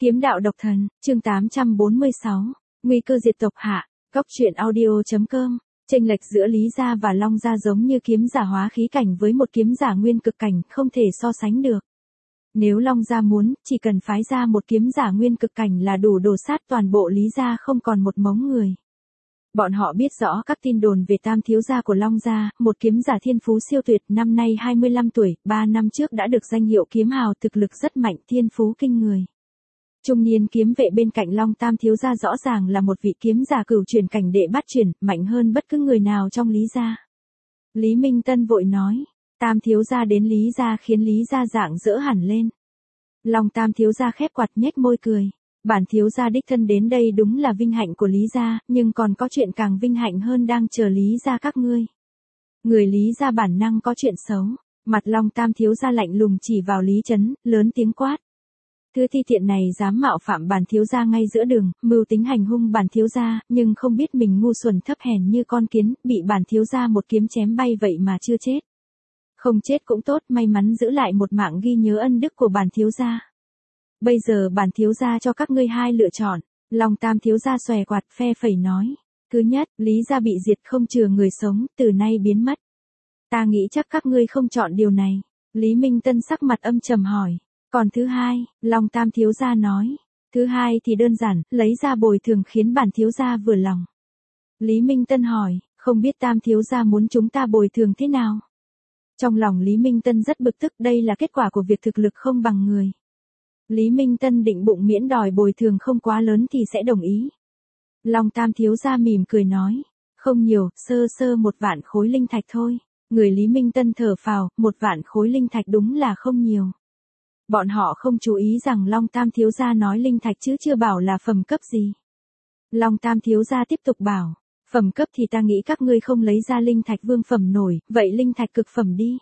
Kiếm đạo độc thần, chương 846, nguy cơ diệt tộc hạ, góc truyện audio.com, chênh lệch giữa Lý Gia và Long Gia giống như kiếm giả hóa khí cảnh với một kiếm giả nguyên cực cảnh, không thể so sánh được. Nếu Long Gia muốn, chỉ cần phái ra một kiếm giả nguyên cực cảnh là đủ đổ sát toàn bộ Lý Gia không còn một mống người. Bọn họ biết rõ các tin đồn về tam thiếu gia của Long Gia, một kiếm giả thiên phú siêu tuyệt, năm nay 25 tuổi, 3 năm trước đã được danh hiệu kiếm hào, thực lực rất mạnh, thiên phú kinh người. Trung niên kiếm vệ bên cạnh Long tam thiếu gia rõ ràng là một vị kiếm giả cửu chuyển cảnh đệ bát chuyển, mạnh hơn bất cứ người nào trong Lý Gia. Lý Minh Tân vội nói, tam thiếu gia đến Lý Gia khiến Lý Gia rạng rỡ hẳn lên. Long tam thiếu gia khép quạt nhếch môi cười. Bản thiếu gia đích thân đến đây đúng là vinh hạnh của Lý Gia, nhưng còn có chuyện càng vinh hạnh hơn đang chờ Lý Gia các ngươi. Người Lý Gia bản năng có chuyện xấu, mặt Long tam thiếu gia lạnh lùng chỉ vào Lý Chấn, lớn tiếng quát. Thứ thi tiện này dám mạo phạm bản thiếu gia ngay giữa đường, mưu tính hành hung bản thiếu gia, nhưng không biết mình ngu xuẩn thấp hèn như con kiến, bị bản thiếu gia một kiếm chém bay vậy mà chưa chết. Không chết cũng tốt, may mắn giữ lại một mạng ghi nhớ ân đức của bản thiếu gia. Bây giờ bản thiếu gia cho các ngươi hai lựa chọn. Long tam thiếu gia xòe quạt phe phẩy nói. Thứ nhất, Lý Gia bị diệt không chừa người sống, từ nay biến mất. Ta nghĩ chắc các ngươi không chọn điều này. Lý Minh Tân sắc mặt âm trầm hỏi. Còn thứ hai, Long tam thiếu gia nói. Thứ hai thì đơn giản, lấy ra bồi thường khiến bản thiếu gia vừa lòng. Lý Minh Tân hỏi, không biết tam thiếu gia muốn chúng ta bồi thường thế nào? Trong lòng Lý Minh Tân rất bực tức, đây là kết quả của việc thực lực không bằng người. Lý Minh Tân định bụng miễn đòi bồi thường không quá lớn thì sẽ đồng ý. Long tam thiếu gia mỉm cười nói, không nhiều, sơ sơ 1 vạn khối linh thạch thôi. Người Lý Minh Tân thở phào, 1 vạn khối linh thạch đúng là không nhiều. Bọn họ không chú ý rằng Long tam thiếu gia nói linh thạch chứ chưa bảo là phẩm cấp gì. Long tam thiếu gia tiếp tục bảo, phẩm cấp thì ta nghĩ các ngươi không lấy ra linh thạch vương phẩm nổi, vậy linh thạch cực phẩm đi.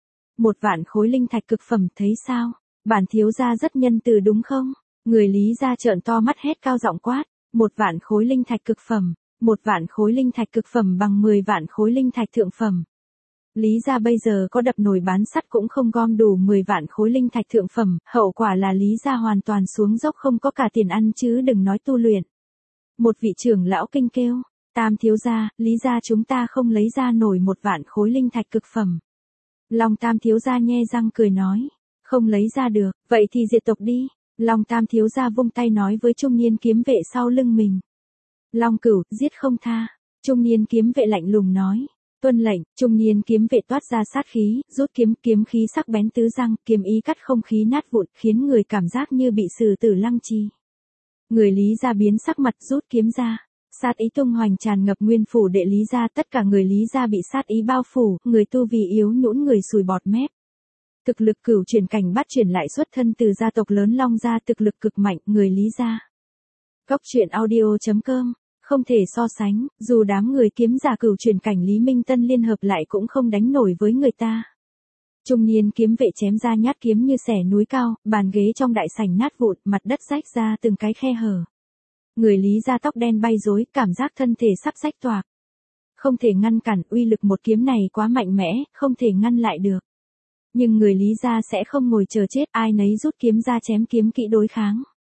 1 vạn khối linh thạch cực phẩm, thấy sao? Bản thiếu gia rất nhân từ đúng không? Người Lý Gia trợn to mắt hét cao giọng quát, 1 vạn khối linh thạch cực phẩm, 1 vạn khối linh thạch cực phẩm bằng 10 vạn khối linh thạch thượng phẩm. Lý Gia bây giờ có đập nồi bán sắt cũng không gom đủ 10 vạn khối linh thạch thượng phẩm, hậu quả là Lý Gia hoàn toàn xuống dốc, không có cả tiền ăn chứ đừng nói tu luyện. Một vị trưởng lão kinh kêu, tam thiếu gia, Lý Gia chúng ta không lấy ra nổi 1 vạn khối linh thạch cực phẩm. Long tam thiếu gia nhe răng cười nói. Không lấy ra được, vậy thì diệt tộc đi. Long tam thiếu gia vung tay nói với trung niên kiếm vệ sau lưng mình. Long Cửu, giết không tha. Trung niên kiếm vệ lạnh lùng nói. Tuân lệnh, trung niên kiếm vệ toát ra sát khí, rút kiếm khí sắc bén tứ răng, kiếm ý cắt không khí nát vụn, khiến người cảm giác như bị sử tử lăng trì. Người Lý Gia biến sắc mặt, rút kiếm ra. Sát ý tung hoành tràn ngập nguyên phủ đệ Lý Gia, tất cả người Lý Gia bị sát ý bao phủ, người tu vì yếu nhũn người sùi bọt mép. Thực lực cửu chuyển cảnh bát chuyển lại xuất thân từ gia tộc lớn Long Gia, thực lực cực mạnh, người Lý Gia. Góc truyện audio.com, không thể so sánh, dù đám người kiếm giả cửu chuyển cảnh Lý Minh Tân liên hợp lại cũng không đánh nổi với người ta. Trung niên kiếm vệ chém ra nhát kiếm như xẻ núi cao, bàn ghế trong đại sảnh nát vụn, mặt đất rách ra từng cái khe hở. Người Lý Gia tóc đen bay rối, cảm giác thân thể sắp rách toạc. Không thể ngăn cản, uy lực một kiếm này quá mạnh mẽ, không thể ngăn lại được. Nhưng người Lý Gia sẽ không ngồi chờ chết, ai nấy rút kiếm ra chém kiếm kỹ đối kháng.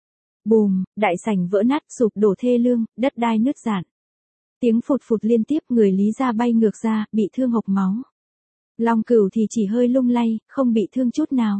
Bùm, đại sảnh vỡ nát, sụp đổ thê lương, đất đai nứt rạn. Tiếng phụt phụt liên tiếp, người Lý Gia bay ngược ra, bị thương hộc máu. Long Cửu thì chỉ hơi lung lay, không bị thương chút nào.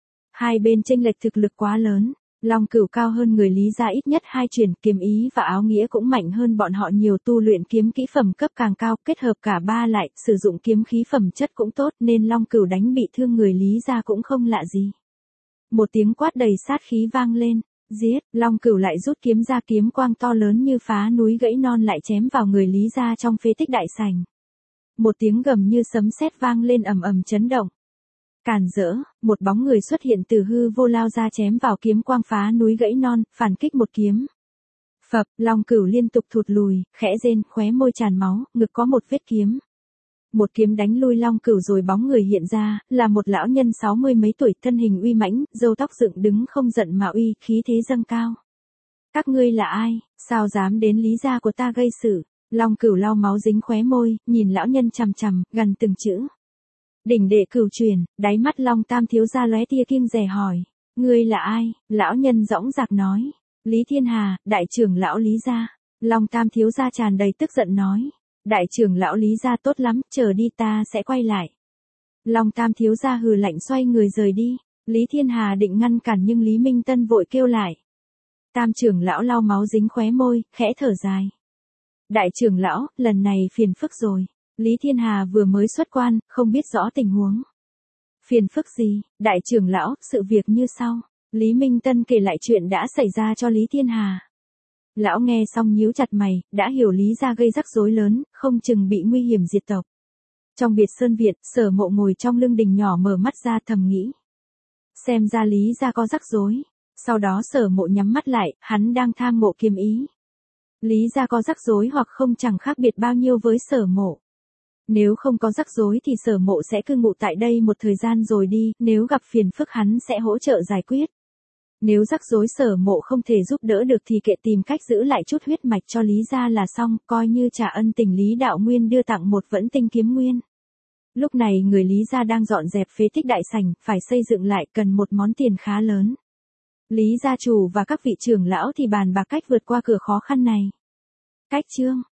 Hai bên chênh lệch thực lực quá lớn. Long Cửu cao hơn người Lý Gia ít nhất 2 chuyển, kiếm ý và áo nghĩa cũng mạnh hơn bọn họ nhiều, tu luyện kiếm kỹ phẩm cấp càng cao, kết hợp cả ba lại, sử dụng kiếm khí phẩm chất cũng tốt, nên Long Cửu đánh bị thương người Lý Gia cũng không lạ gì. Một tiếng quát đầy sát khí vang lên, giết, Long Cửu lại rút kiếm ra, kiếm quang to lớn như phá núi gãy non lại chém vào người Lý Gia trong phế tích đại sảnh. Một tiếng gầm như sấm sét vang lên ầm ầm chấn động. Càn rỡ, một bóng người xuất hiện từ hư vô lao ra chém vào kiếm quang phá núi gãy non, phản kích một kiếm. Phập, Long Cửu liên tục thụt lùi, khẽ rên, khóe môi tràn máu, ngực có một vết kiếm. Một kiếm đánh lui Long Cửu rồi bóng người hiện ra, là một lão nhân 60 mấy tuổi, thân hình uy mãnh, râu tóc dựng đứng không giận mà uy, khí thế dâng cao. Các ngươi là ai, sao dám đến Lý Gia của ta gây sự? Long Cửu lau máu dính khóe môi, nhìn lão nhân chằm chằm, gần từng chữ. Đỉnh đệ cửu truyền, đáy mắt Long tam thiếu gia lóe tia kiêng dè hỏi. Ngươi là ai? Lão nhân dõng dạc nói. Lý Thiên Hà, đại trưởng lão Lý gia. Long Tam thiếu gia tràn đầy tức giận nói. Đại trưởng lão Lý gia tốt lắm, chờ đi ta sẽ quay lại. Long Tam thiếu gia hừ lạnh xoay người rời đi. Lý Thiên Hà định ngăn cản nhưng Lý Minh Tân vội kêu lại. Tam trưởng lão lau máu dính khóe môi, khẽ thở dài. Đại trưởng lão, lần này phiền phức rồi. Lý Thiên Hà vừa mới xuất quan, không biết rõ tình huống. Phiền phức gì? Đại trưởng lão, sự việc như sau. Lý Minh Tân kể lại chuyện đã xảy ra cho Lý Thiên Hà. Lão nghe xong nhíu chặt mày, đã hiểu Lý gia gây rắc rối lớn, không chừng bị nguy hiểm diệt tộc. Trong biệt sơn Việt, Sở Mộ ngồi trong lưng đình nhỏ mở mắt ra thầm nghĩ. Xem ra Lý gia có rắc rối. Sau đó Sở Mộ nhắm mắt lại, hắn đang tham ngộ kiêm ý. Lý gia có rắc rối hoặc không chẳng khác biệt bao nhiêu với Sở Mộ. Nếu không có rắc rối thì Sở Mộ sẽ cư ngụ tại đây một thời gian rồi đi, nếu gặp phiền phức hắn sẽ hỗ trợ giải quyết. Nếu rắc rối Sở Mộ không thể giúp đỡ được thì kệ tìm cách giữ lại chút huyết mạch cho Lý gia là xong, coi như trả ân tình Lý Đạo Nguyên đưa tặng một vẫn tinh kiếm nguyên. Lúc này người Lý gia đang dọn dẹp phế tích đại sảnh, phải xây dựng lại cần một món tiền khá lớn. Lý gia chủ và các vị trưởng lão thì bàn bạc cách vượt qua cửa khó khăn này. Cách chương